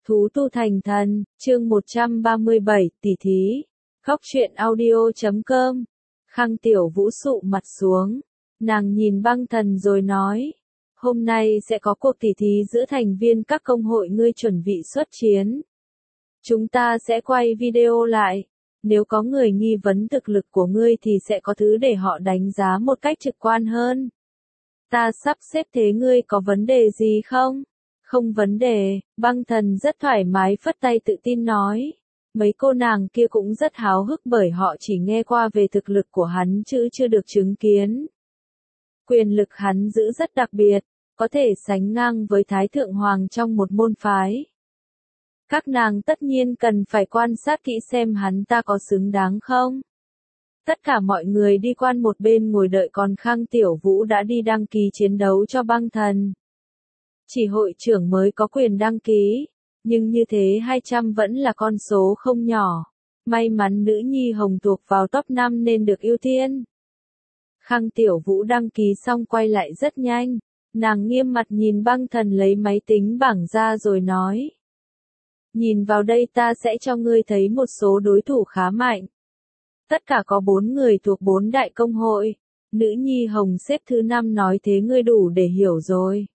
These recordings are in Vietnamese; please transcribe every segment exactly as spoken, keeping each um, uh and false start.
Thú tu thành thần, chương một trăm ba mươi bảy, tỷ thí. Khóc chuyện audio chấm com. Khang Tiểu Vũ sụ mặt xuống. Nàng nhìn Băng Thần rồi nói. Hôm nay sẽ có cuộc tỷ thí giữa thành viên các công hội, ngươi chuẩn bị xuất chiến. Chúng ta sẽ quay video lại. Nếu có người nghi vấn thực lực của ngươi thì sẽ có thứ để họ đánh giá một cách trực quan hơn. Ta sắp xếp thế ngươi có vấn đề gì không? Không vấn đề, Băng Thần rất thoải mái phất tay tự tin nói. Mấy cô nàng kia cũng rất háo hức bởi họ chỉ nghe qua về thực lực của hắn chứ chưa được chứng kiến. Quyền lực hắn giữ rất đặc biệt, có thể sánh ngang với Thái Thượng Hoàng trong một môn phái. Các nàng tất nhiên cần phải quan sát kỹ xem hắn ta có xứng đáng không. Tất cả mọi người đi quan một bên ngồi đợi, còn Khang Tiểu Vũ đã đi đăng ký chiến đấu cho Băng Thần. Chỉ hội trưởng mới có quyền đăng ký, nhưng như thế hai trăm vẫn là con số không nhỏ. May mắn nữ nhi Hồng thuộc vào top năm nên được ưu tiên. Khang Tiểu Vũ đăng ký xong quay lại rất nhanh, nàng nghiêm mặt nhìn Băng Thần lấy máy tính bảng ra rồi nói. Nhìn vào đây, ta sẽ cho ngươi thấy một số đối thủ khá mạnh. Tất cả có bốn người thuộc bốn đại công hội, nữ nhi Hồng xếp thứ năm, nói thế ngươi đủ để hiểu rồi.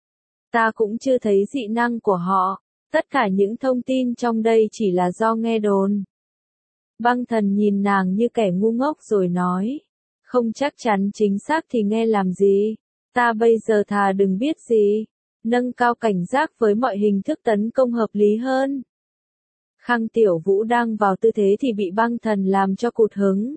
Ta cũng chưa thấy dị năng của họ, tất cả những thông tin trong đây chỉ là do nghe đồn. Băng Thần nhìn nàng như kẻ ngu ngốc rồi nói, không chắc chắn chính xác thì nghe làm gì, ta bây giờ thà đừng biết gì, nâng cao cảnh giác với mọi hình thức tấn công hợp lý hơn. Khang Tiểu Vũ đang vào tư thế thì bị Băng Thần làm cho cụt hứng.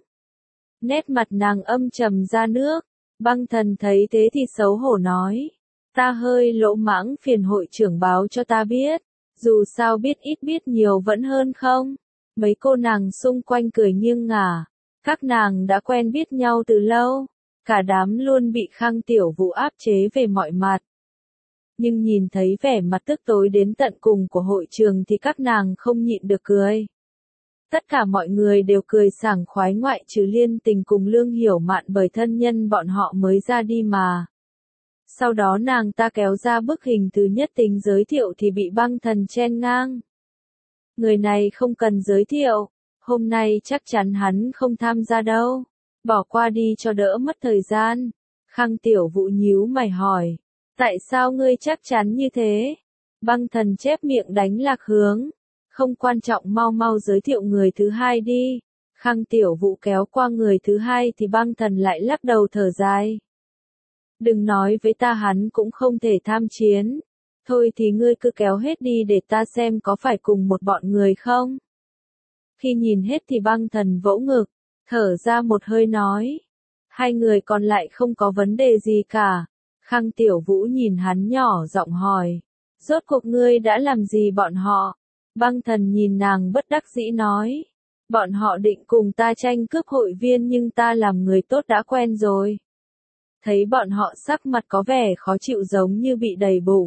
Nét mặt nàng âm trầm ra nước, Băng Thần thấy thế thì xấu hổ nói. Ta hơi lỗ mãng, phiền hội trưởng báo cho ta biết, dù sao biết ít biết nhiều vẫn hơn không. Mấy cô nàng xung quanh cười nghiêng ngả, các nàng đã quen biết nhau từ lâu, cả đám luôn bị Khang Tiểu Vũ áp chế về mọi mặt. Nhưng nhìn thấy vẻ mặt tức tối đến tận cùng của hội trường thì các nàng không nhịn được cười. Tất cả mọi người đều cười sảng khoái ngoại trừ Liên Tình cùng Lương Hiểu Mạn, bởi thân nhân bọn họ mới ra đi mà. Sau đó nàng ta kéo ra bức hình thứ nhất tính giới thiệu thì bị Băng Thần chen ngang. Người này không cần giới thiệu, hôm nay chắc chắn hắn không tham gia đâu. Bỏ qua đi cho đỡ mất thời gian. Khang Tiểu Vũ nhíu mày hỏi. Tại sao ngươi chắc chắn như thế? Băng Thần chép miệng đánh lạc hướng. Không quan trọng, mau mau giới thiệu người thứ hai đi. Khang Tiểu Vũ kéo qua người thứ hai thì Băng Thần lại lắc đầu thở dài. Đừng nói với ta hắn cũng không thể tham chiến. Thôi thì ngươi cứ kéo hết đi để ta xem có phải cùng một bọn người không. Khi nhìn hết thì Băng Thần vỗ ngực, thở ra một hơi nói. Hai người còn lại không có vấn đề gì cả. Khang Tiểu Vũ nhìn hắn nhỏ giọng hỏi. Rốt cuộc ngươi đã làm gì bọn họ? Băng Thần nhìn nàng bất đắc dĩ nói. Bọn họ định cùng ta tranh cướp hội viên nhưng ta làm người tốt đã quen rồi. Thấy bọn họ sắc mặt có vẻ khó chịu giống như bị đầy bụng.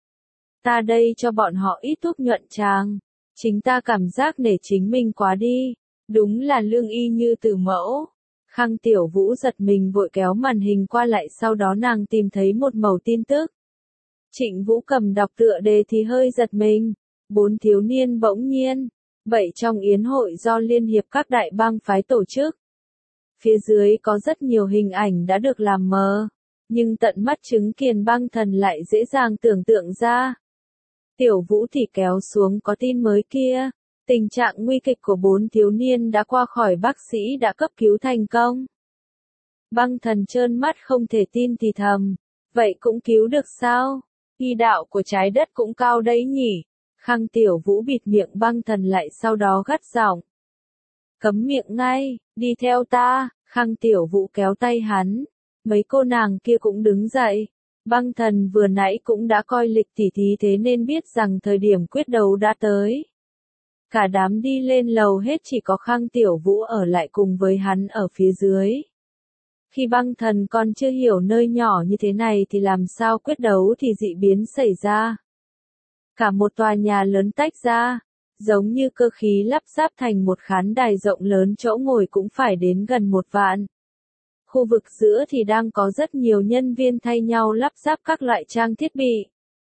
Ta đây cho bọn họ ít thuốc nhuận tràng. Chính ta cảm giác nể chính mình quá đi. Đúng là lương y như từ mẫu. Khang Tiểu Vũ giật mình vội kéo màn hình qua lại, sau đó nàng tìm thấy một mẩu tin tức. Trịnh Vũ cầm đọc tựa đề thì hơi giật mình. Bốn thiếu niên bỗng nhiên vậy trong yến hội do Liên hiệp các đại bang phái tổ chức. Phía dưới có rất nhiều hình ảnh đã được làm mờ, nhưng tận mắt chứng kiến Băng Thần lại dễ dàng tưởng tượng ra. Tiểu Vũ thì kéo xuống có tin mới kia, tình trạng nguy kịch của bốn thiếu niên đã qua khỏi, bác sĩ đã cấp cứu thành công. Băng Thần trơn mắt không thể tin thì thầm, vậy cũng cứu được sao? Y đạo của trái đất cũng cao đấy nhỉ? Khang Tiểu Vũ bịt miệng Băng Thần lại, sau đó gắt giọng. Cấm miệng ngay, đi theo ta. Khang Tiểu Vũ kéo tay hắn. Mấy cô nàng kia cũng đứng dậy. Băng Thần vừa nãy cũng đã coi lịch tỉ thí thế nên biết rằng thời điểm quyết đấu đã tới. Cả đám đi lên lầu hết, chỉ có Khang Tiểu Vũ ở lại cùng với hắn ở phía dưới. Khi Băng Thần còn chưa hiểu nơi nhỏ như thế này thì làm sao quyết đấu thì dị biến xảy ra. Cả một tòa nhà lớn tách ra. Giống như cơ khí lắp ráp thành một khán đài rộng lớn, chỗ ngồi cũng phải đến gần một vạn. Khu vực giữa thì đang có rất nhiều nhân viên thay nhau lắp ráp các loại trang thiết bị.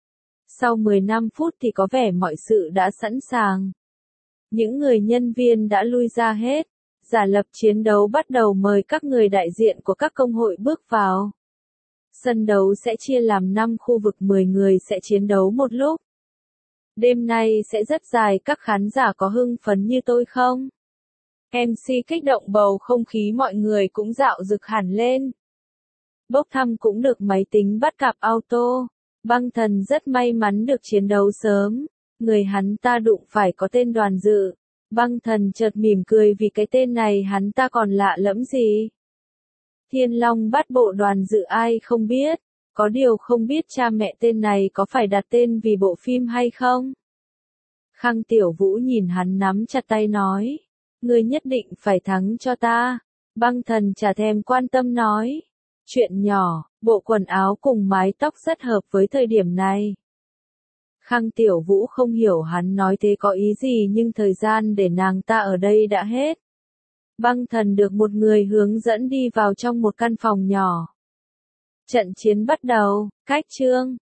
Sau mười lăm phút thì có vẻ mọi sự đã sẵn sàng. Những người nhân viên đã lui ra hết. Giả lập chiến đấu bắt đầu mời các người đại diện của các công hội bước vào. Sân đấu sẽ chia làm năm khu vực, mười người sẽ chiến đấu một lúc. Đêm nay sẽ rất dài, các khán giả có hưng phấn như tôi không? em xê kích động, bầu không khí mọi người cũng dạo dực hẳn lên. Bốc thăm cũng được máy tính bắt cặp auto. Băng Thần rất may mắn được chiến đấu sớm. Người hắn ta đụng phải có tên Đoàn Dự. Băng Thần chợt mỉm cười vì cái tên này hắn ta còn lạ lẫm gì. Thiên Long Bát Bộ Đoàn Dự ai không biết. Có điều không biết cha mẹ tên này có phải đặt tên vì bộ phim hay không? Khang Tiểu Vũ nhìn hắn nắm chặt tay nói. Ngươi nhất định phải thắng cho ta. Băng Thần chả thèm quan tâm nói. Chuyện nhỏ, bộ quần áo cùng mái tóc rất hợp với thời điểm này. Khang Tiểu Vũ không hiểu hắn nói thế có ý gì, nhưng thời gian để nàng ta ở đây đã hết. Băng Thần được một người hướng dẫn đi vào trong một căn phòng nhỏ. Trận chiến bắt đầu, cách chương